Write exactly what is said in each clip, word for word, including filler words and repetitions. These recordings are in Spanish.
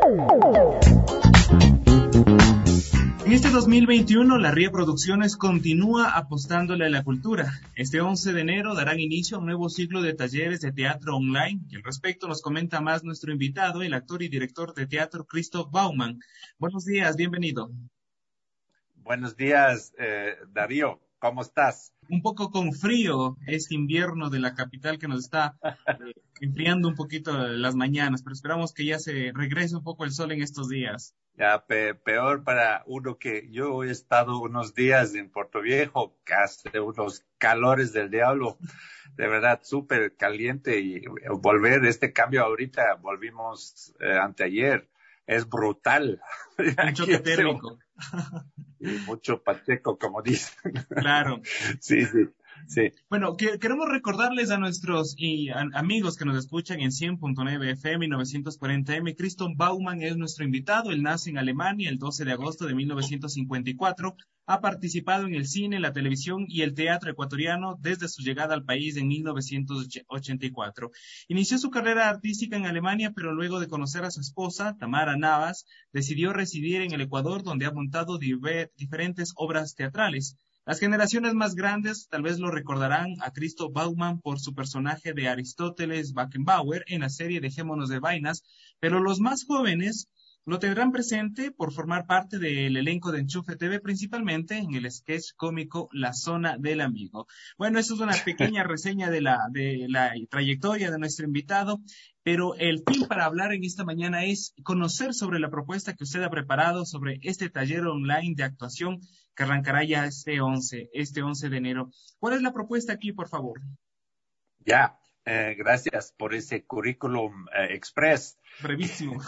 En este dos mil veintiuno, la Ría Producciones continúa apostándole a la cultura. Este once de enero darán inicio a un nuevo ciclo de talleres de teatro online, y al respecto nos comenta más nuestro invitado, el actor y director de teatro Christoph Baumann. Buenos días, bienvenido. Buenos días, eh, Darío, ¿cómo estás? Un poco con frío este invierno de la capital que nos está eh, enfriando un poquito las mañanas, pero esperamos que ya se regrese un poco el sol en estos días. Ya, pe peor para uno que yo he estado unos días en Puerto Viejo, que hace unos calores del diablo, de verdad súper caliente, y volver este cambio ahorita, volvimos eh, anteayer, es brutal. Un choque térmico. Y mucho pacheco, como dicen. Claro. Sí, sí, sí. Bueno, que, queremos recordarles a nuestros y a, amigos que nos escuchan en cien punto nueve F M y novecientos cuarenta M. Christoph Baumann es nuestro invitado. Él nace en Alemania el doce de agosto de mil novecientos cincuenta y cuatro. Ha participado en el cine, la televisión y el teatro ecuatoriano desde su llegada al país en mil novecientos ochenta y cuatro. Inició su carrera artística en Alemania, pero luego de conocer a su esposa, Tamara Navas, decidió residir en el Ecuador, donde ha montado diver, diferentes obras teatrales. Las generaciones más grandes tal vez lo recordarán a Christoph Baumann por su personaje de Aristóteles Beckenbauer en la serie Dejémonos de Vainas, pero los más jóvenes lo tendrán presente por formar parte del elenco de Enchufe T V, principalmente en el sketch cómico La Zona del Amigo. Bueno, eso es una pequeña reseña de la, de la trayectoria de nuestro invitado, pero el fin para hablar en esta mañana es conocer sobre la propuesta que usted ha preparado sobre este taller online de actuación que arrancará ya este once, este once de enero. ¿Cuál es la propuesta aquí, por favor? Ya, eh, gracias por ese currículum eh, express. Brevísimo.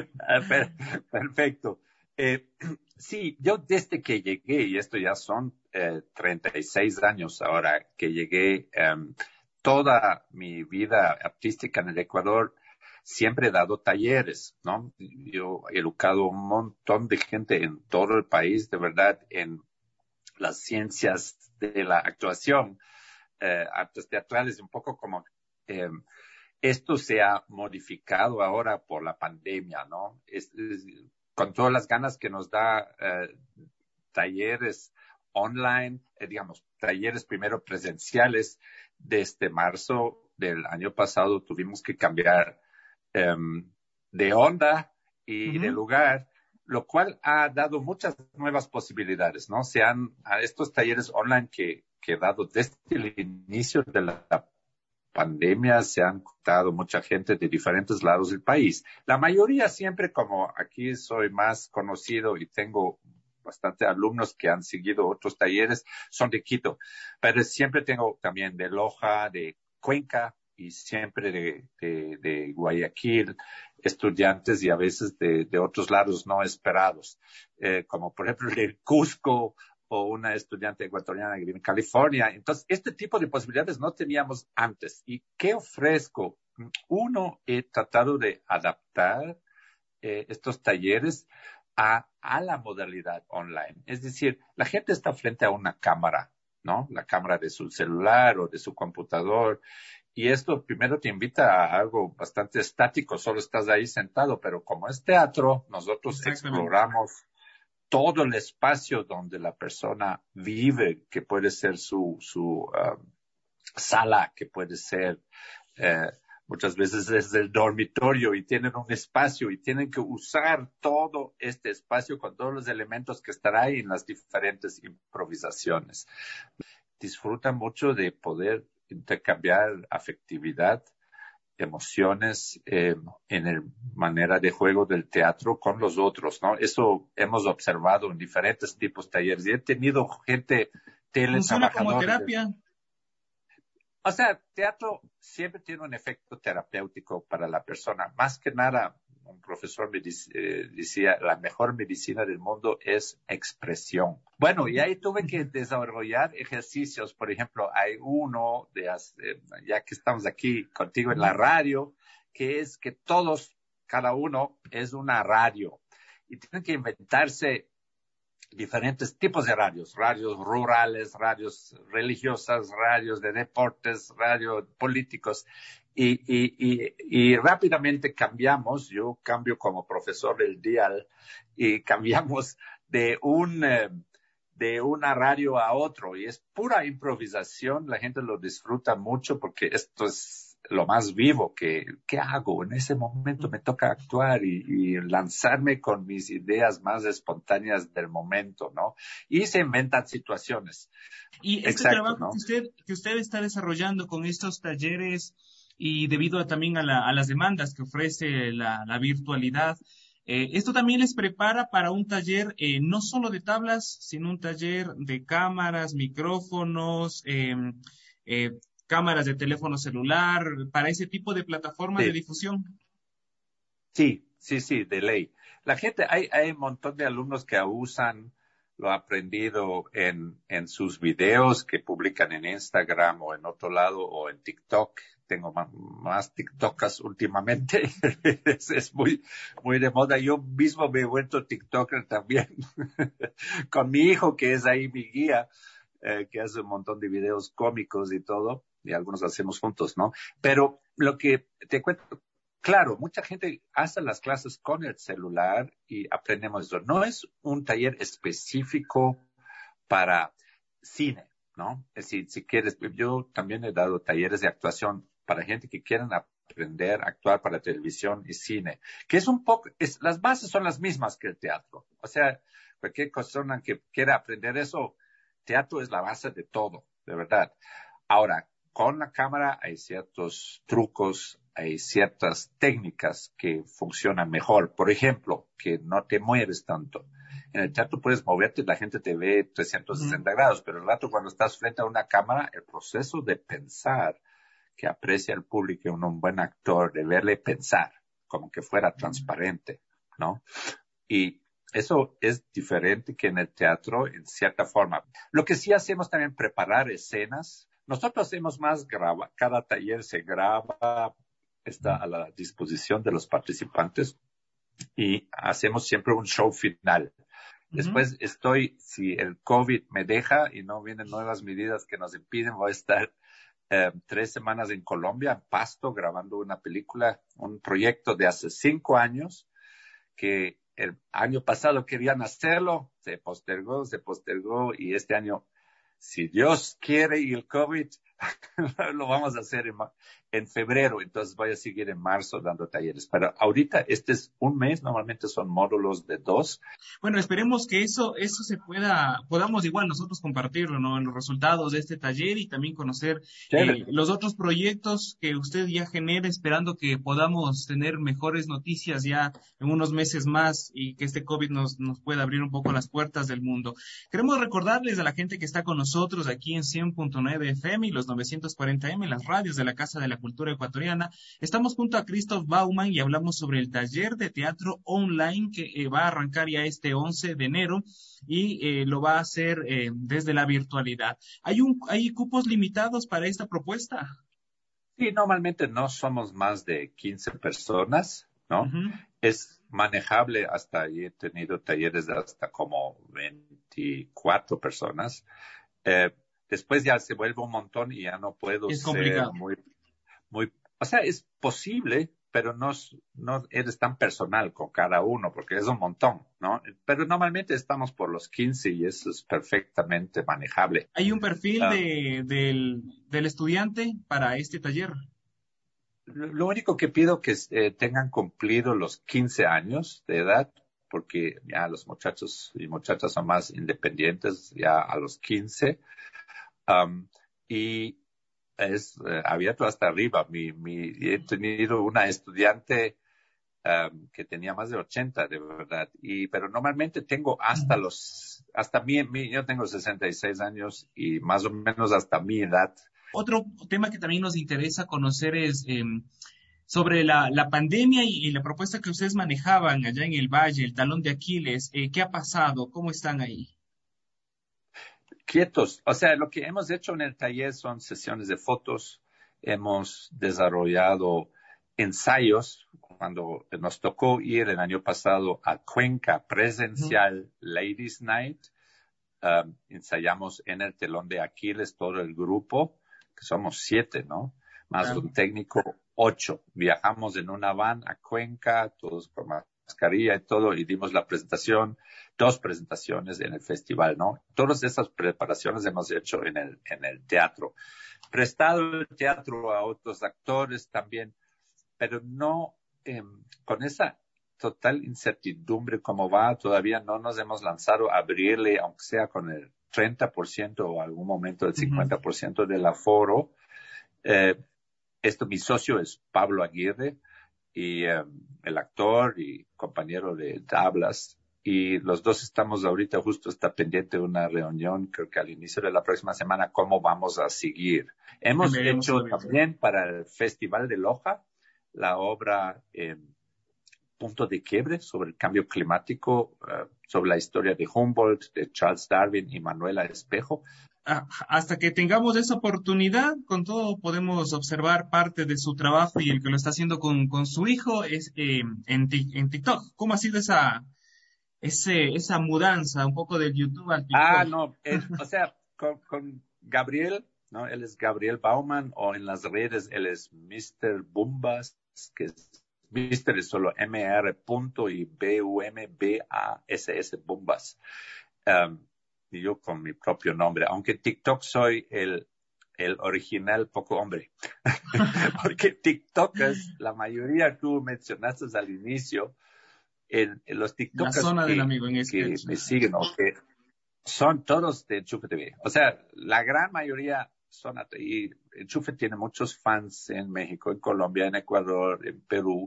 Perfecto. Eh, sí, yo desde que llegué, y esto ya son eh, treinta y seis años ahora que llegué, eh, toda mi vida artística en el Ecuador, siempre he dado talleres, ¿no? Yo he educado un montón de gente en todo el país, de verdad, en las ciencias de la actuación, eh, artes teatrales, un poco como... Eh, esto se ha modificado ahora por la pandemia, ¿no? Es, es, con todas las ganas que nos da eh, talleres online, eh, digamos, talleres primero presenciales, desde marzo del año pasado tuvimos que cambiar eh, de onda y Uh-huh. de lugar, lo cual ha dado muchas nuevas posibilidades, ¿no? Se han, a estos talleres online que, que he dado desde el inicio de la pandemia, se han contado mucha gente de diferentes lados del país. La mayoría siempre, como aquí soy más conocido y tengo bastante alumnos que han seguido otros talleres, son de Quito, pero siempre tengo también de Loja, de Cuenca y siempre de, de, de Guayaquil, estudiantes y a veces de, de otros lados no esperados, eh, como por ejemplo de Cusco, o una estudiante ecuatoriana en California. Entonces, este tipo de posibilidades no teníamos antes. ¿Y qué ofrezco? Uno, he tratado de adaptar eh, estos talleres a, a la modalidad online. Es decir, la gente está frente a una cámara, ¿no? La cámara de su celular o de su computador. Y esto primero te invita a algo bastante estático, solo estás ahí sentado, pero como es teatro, nosotros exploramos todo el espacio donde la persona vive, que puede ser su, su uh, sala, que puede ser, eh, muchas veces es el dormitorio, y tienen un espacio y tienen que usar todo este espacio con todos los elementos que estará ahí en las diferentes improvisaciones. Disfrutan mucho de poder intercambiar afectividad, emociones eh, en el manera de juego del teatro con los otros, ¿no? Eso hemos observado en diferentes tipos de talleres y he tenido gente ¿Funciona como teletrabajadores. terapia? O sea, teatro siempre tiene un efecto terapéutico para la persona. Más que nada, un profesor me dice, eh, decía, la mejor medicina del mundo es expresión. Bueno, y ahí tuve que desarrollar ejercicios. Por ejemplo, hay uno, de, eh, ya que estamos aquí contigo en la radio, que es que todos, cada uno es una radio. Y tienen que inventarse diferentes tipos de radios, radios rurales, radios religiosas, radios de deportes, radios políticos, y, y, y, y rápidamente cambiamos, yo cambio como profesor del dial, y cambiamos de un, eh, de una radio a otro, y es pura improvisación, la gente lo disfruta mucho porque esto es lo más vivo que, ¿qué hago? En ese momento me toca actuar y, y lanzarme con mis ideas más espontáneas del momento, ¿no? Y se inventan situaciones. Y este Exacto, trabajo ¿no? que usted, que usted está desarrollando con estos talleres y debido a, también a, la, a las demandas que ofrece la, la virtualidad, eh, esto también les prepara para un taller eh, no solo de tablas, sino un taller de cámaras, micrófonos, eh, eh, cámaras de teléfono celular, para ese tipo de plataformas de Sí, difusión. sí, sí, sí, de ley. La gente, hay, hay un montón de alumnos que usan lo aprendido en, en sus videos que publican en Instagram o en otro lado o en TikTok. Tengo más, más TikTokas últimamente. es, es muy, muy de moda. Yo mismo me he vuelto TikToker también con mi hijo, que es ahí mi guía, eh, que hace un montón de videos cómicos y todo, y algunos hacemos juntos, ¿no? Pero lo que te cuento, claro, mucha gente hace las clases con el celular y aprendemos eso. No es un taller específico para cine, ¿no? Es decir, si quieres, yo también he dado talleres de actuación para gente que quieran aprender a actuar para televisión y cine, que es un poco, es, las bases son las mismas que el teatro. O sea, cualquier persona que quiera aprender eso, teatro es la base de todo, de verdad. Ahora, con la cámara hay ciertos trucos, hay ciertas técnicas que funcionan mejor. Por ejemplo, que no te mueves tanto. En el teatro puedes moverte y la gente te ve trescientos Ujú. sesenta grados, pero el rato cuando estás frente a una cámara, el proceso de pensar que aprecia el público en un buen actor, de verle pensar, como que fuera transparente, ¿no? Y eso es diferente que en el teatro en cierta forma. Lo que sí hacemos también preparar escenas. Nosotros hacemos más graba, cada taller se graba, está a la disposición de los participantes y hacemos siempre un show final. Ujú. Después estoy, si el COVID me deja y no vienen nuevas medidas que nos impiden, voy a estar eh, tres semanas en Colombia, en Pasto, grabando una película, un proyecto de hace cinco años que el año pasado querían hacerlo, se postergó, se postergó y este año, si Dios quiere y el COVID, lo vamos a hacer en, en febrero, entonces voy a seguir en marzo dando talleres. Pero ahorita este es un mes, normalmente son módulos de dos. Bueno, esperemos que eso, eso se pueda, podamos igual nosotros compartirlo, ¿no? En los resultados de este taller y también conocer eh, Chévere. los otros proyectos que usted ya genere, esperando que podamos tener mejores noticias ya en unos meses más y que este COVID nos, nos pueda abrir un poco las puertas del mundo. Queremos recordarles a la gente que está con nosotros aquí en cien punto nueve F M y los novecientos cuarenta M, las radios de la Casa de la Cultura Ecuatoriana. Estamos junto a Christoph Baumann y hablamos sobre el taller de teatro online que eh, va a arrancar ya este once de enero y eh, lo va a hacer eh, desde la virtualidad. ¿Hay, un, ¿Hay cupos limitados para esta propuesta? Sí, normalmente no somos más de quince personas, ¿no? Ujú. Es manejable hasta, y he tenido talleres de hasta como veinticuatro personas. Eh, después ya se vuelve un montón y ya no puedo Es ser complicado. muy, muy, o sea, es posible, pero no, no eres tan personal con cada uno porque es un montón, ¿no? Pero normalmente estamos por los quince y eso es perfectamente manejable. ¿Hay un perfil Um, de, del, del estudiante para este taller? Lo único que pido que eh, tengan cumplido los quince años de edad, porque ya los muchachos y muchachas son más independientes ya a los quince, um, y es eh, abierto hasta arriba. Mi, mi, he tenido una estudiante um, que tenía más de ochenta, de verdad, y pero normalmente tengo hasta los, hasta mi, mi, yo tengo sesenta y seis años y más o menos hasta mi edad. Otro tema que también nos interesa conocer es eh, sobre la, la pandemia y, y la propuesta que ustedes manejaban allá en el Valle, el talón de Aquiles. Eh, ¿qué ha pasado? ¿Cómo están ahí? Quietos. O sea, lo que hemos hecho en el taller son sesiones de fotos. Hemos desarrollado ensayos cuando nos tocó ir el año pasado a Cuenca presencial uh-huh. Ladies Night, um, ensayamos en el telón de Aquiles todo el grupo, que somos siete, ¿no? Más claro. un técnico, ocho. Viajamos en una van a Cuenca, todos con mascarilla y todo, y dimos la presentación, dos presentaciones en el festival, ¿no? Todas esas preparaciones hemos hecho en el, en el teatro. Prestado el teatro a otros actores también, pero no eh, con esa total incertidumbre como va, todavía no nos hemos lanzado a abrirle, aunque sea con el treinta por ciento o algún momento el cincuenta por ciento uh-huh. del aforo. Eh, esto, mi socio es Pablo Aguirre, y um, el actor y compañero de tablas, y los dos estamos ahorita, justo está pendiente una reunión, creo que al inicio de la próxima semana, cómo vamos a seguir. Hemos hecho también para el Festival de Loja la obra eh, Punto de Quiebre sobre el cambio climático, uh, sobre la historia de Humboldt, de Charles Darwin y Manuela Espejo. Hasta que tengamos esa oportunidad, con todo podemos observar parte de su trabajo, y el que lo está haciendo con, con su hijo es eh, en, en TikTok. ¿Cómo ha sido esa, ese, esa mudanza un poco del YouTube al TikTok? Ah, no, es, o sea, con, con Gabriel, ¿no? Él es Gabriel Bauman, o en las redes él es mister Bumbas, que es mister es solo M R punto y B U M B A S S Bumbas. Um, y yo con mi propio nombre, aunque TikTok soy el, el original poco hombre, porque TikTok es la mayoría, tú mencionaste al inicio, en, en los TikTokers la zona que, del amigo en que me siguen, o que son todos de Enchufe T V. O sea, la gran mayoría son, y Enchufe tiene muchos fans en México, en Colombia, en Ecuador, en Perú,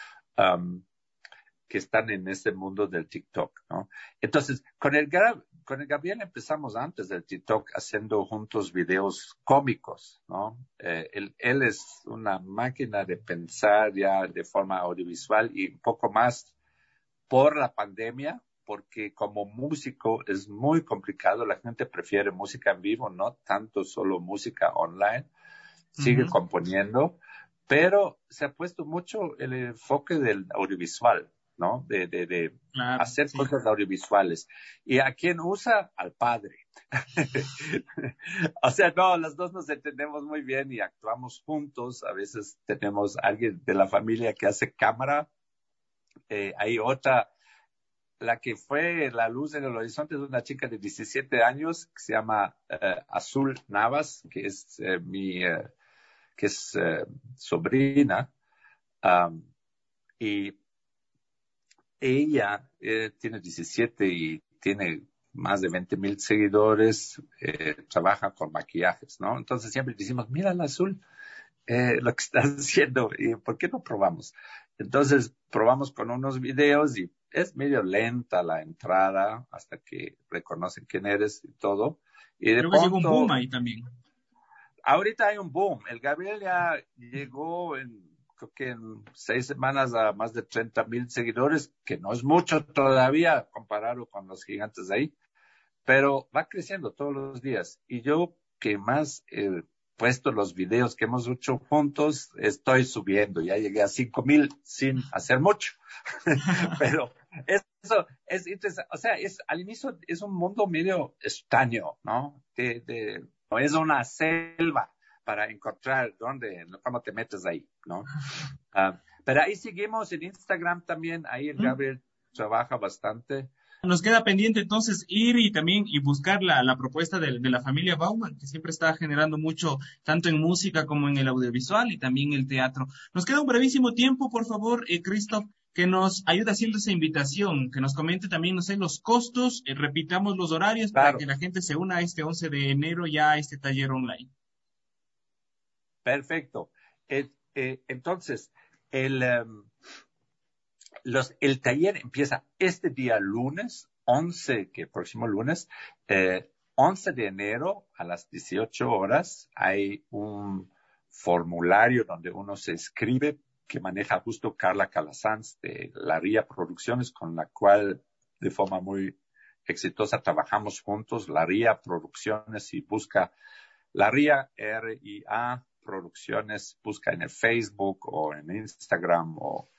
um, que están en este mundo del TikTok, ¿no? Entonces, con el, con el Gabriel empezamos antes del TikTok haciendo juntos videos cómicos, ¿no? Eh, él, él es una máquina de pensar ya de forma audiovisual, y un poco más por la pandemia, porque como músico es muy complicado, la gente prefiere música en vivo, no tanto solo música online, sigue uh-huh. componiendo, pero se ha puesto mucho el enfoque del audiovisual, ¿no? De, de, de claro, hacer sí. cosas audiovisuales. ¿Y a quién usa? Al padre. O sea, no, las dos nos entendemos muy bien y actuamos juntos. A veces tenemos alguien de la familia que hace cámara. Eh, hay otra, la que fue la luz en el horizonte, es una chica de diecisiete años que se llama uh, Azul Navas, que es uh, mi, uh, que es uh, sobrina. Um, y ella eh, tiene diecisiete y tiene más de veinte mil seguidores, eh, trabaja con maquillajes, ¿no? Entonces siempre decimos, mira la Azul, eh, lo que estás haciendo, y ¿por qué no probamos? Entonces probamos con unos videos y es medio lenta la entrada hasta que reconocen quién eres y todo. Y de Creo pronto, que llegó un boom ahí también. Ahorita hay un boom. El Gabriel ya llegó en creo que en seis semanas a más de treinta mil seguidores, que no es mucho todavía comparado con los gigantes de ahí, pero va creciendo todos los días. Y yo que más he puesto los videos que hemos hecho juntos, estoy subiendo. Ya llegué a cinco mil sin hacer mucho. Pero eso es interesante. O sea, es, al inicio es un mundo medio extraño, ¿no? De, de, no es una selva para encontrar dónde, cómo te metes ahí, ¿no? Uh, pero ahí seguimos en Instagram también, ahí el Gabriel ¿Mm? trabaja bastante. Nos queda pendiente entonces ir y también y buscar la, la propuesta de, de la familia Bauman, que siempre está generando mucho, tanto en música como en el audiovisual y también el teatro. Nos queda un brevísimo tiempo, por favor, eh, Christoph, que nos ayude haciendo esa invitación, que nos comente también, no sé, los costos, eh, repitamos los horarios claro. para que la gente se una a este once de enero ya a este taller online. Perfecto. Eh, eh, entonces, el, um, los, el taller empieza este día lunes, once, que próximo lunes, eh, once de enero a las dieciocho horas. Hay un formulario donde uno se inscribe que maneja justo Carla Calasanz de La Ría Producciones, con la cual de forma muy exitosa trabajamos juntos. La Ría Producciones, y busca La Ría, R I A Producciones, busca en el Facebook o en Instagram o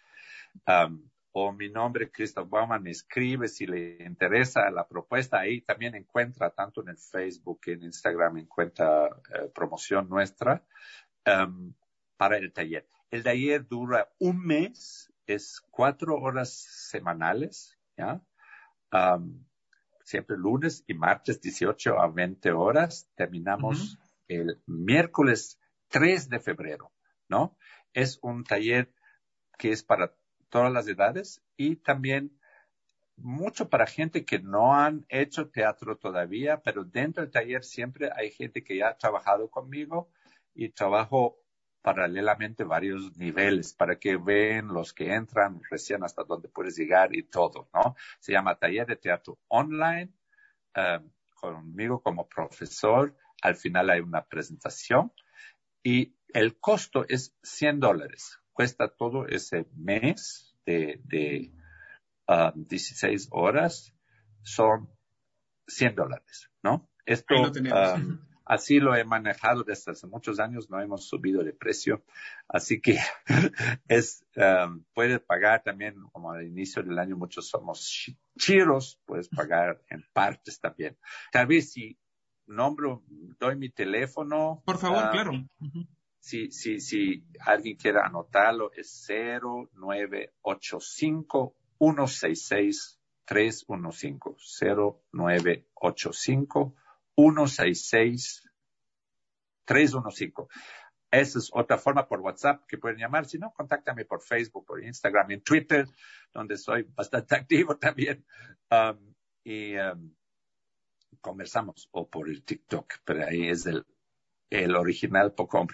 Um, o mi nombre, Christoph Baumann, me escribe si le interesa la propuesta. Ahí también encuentra, tanto en el Facebook que en Instagram, encuentra eh, promoción nuestra um, para el taller. El taller dura un mes, es cuatro horas semanales, ¿ya? Um, siempre lunes y martes, dieciocho a veinte horas. Terminamos uh-huh. el miércoles tres de febrero, ¿no? Es un taller que es para todas las edades y también mucho para gente que no han hecho teatro todavía, pero dentro del taller siempre hay gente que ya ha trabajado conmigo y trabajo paralelamente varios niveles para que vean los que entran recién hasta dónde puedes llegar y todo, ¿no? Se llama Taller de Teatro Online, uh, conmigo como profesor. Al final hay una presentación y el costo es cien dólares. Cuesta todo ese mes de, de uh, dieciséis horas, son cien dólares, ¿no? Esto, ahí lo tenemos. Um, así lo he manejado desde hace muchos años, no hemos subido de precio, así que es, um, puedes pagar también, como al inicio del año muchos somos chiros, puedes pagar en partes también. Tal vez si nombro, doy mi teléfono. Por favor, um, claro. Uh-huh. Si, si, si alguien quiere anotarlo, es cero nueve ocho cinco, uno seis seis, tres uno cinco. cero nueve ocho cinco, uno seis seis, tres uno cinco. Esa es otra forma por WhatsApp que pueden llamar. Si no, contáctame por Facebook, por Instagram, en Twitter, donde soy bastante activo también. Um, y um, conversamos, o por el TikTok, pero ahí es el El original poco hombre.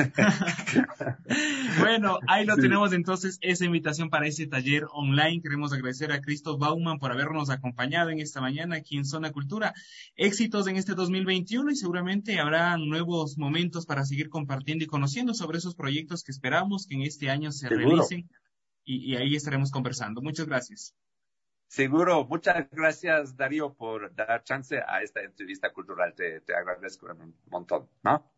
Bueno, ahí lo sí. tenemos entonces, esa invitación para ese taller online. Queremos agradecer a Christoph Baumann por habernos acompañado en esta mañana aquí en Zona Cultura. Éxitos en este dos mil veintiuno y seguramente habrá nuevos momentos para seguir compartiendo y conociendo sobre esos proyectos que esperamos que en este año se Seguro. realicen y, y ahí estaremos conversando. Muchas gracias. Seguro. Muchas gracias, Darío, por dar chance a esta entrevista cultural. Te, te agradezco un montón, ¿no?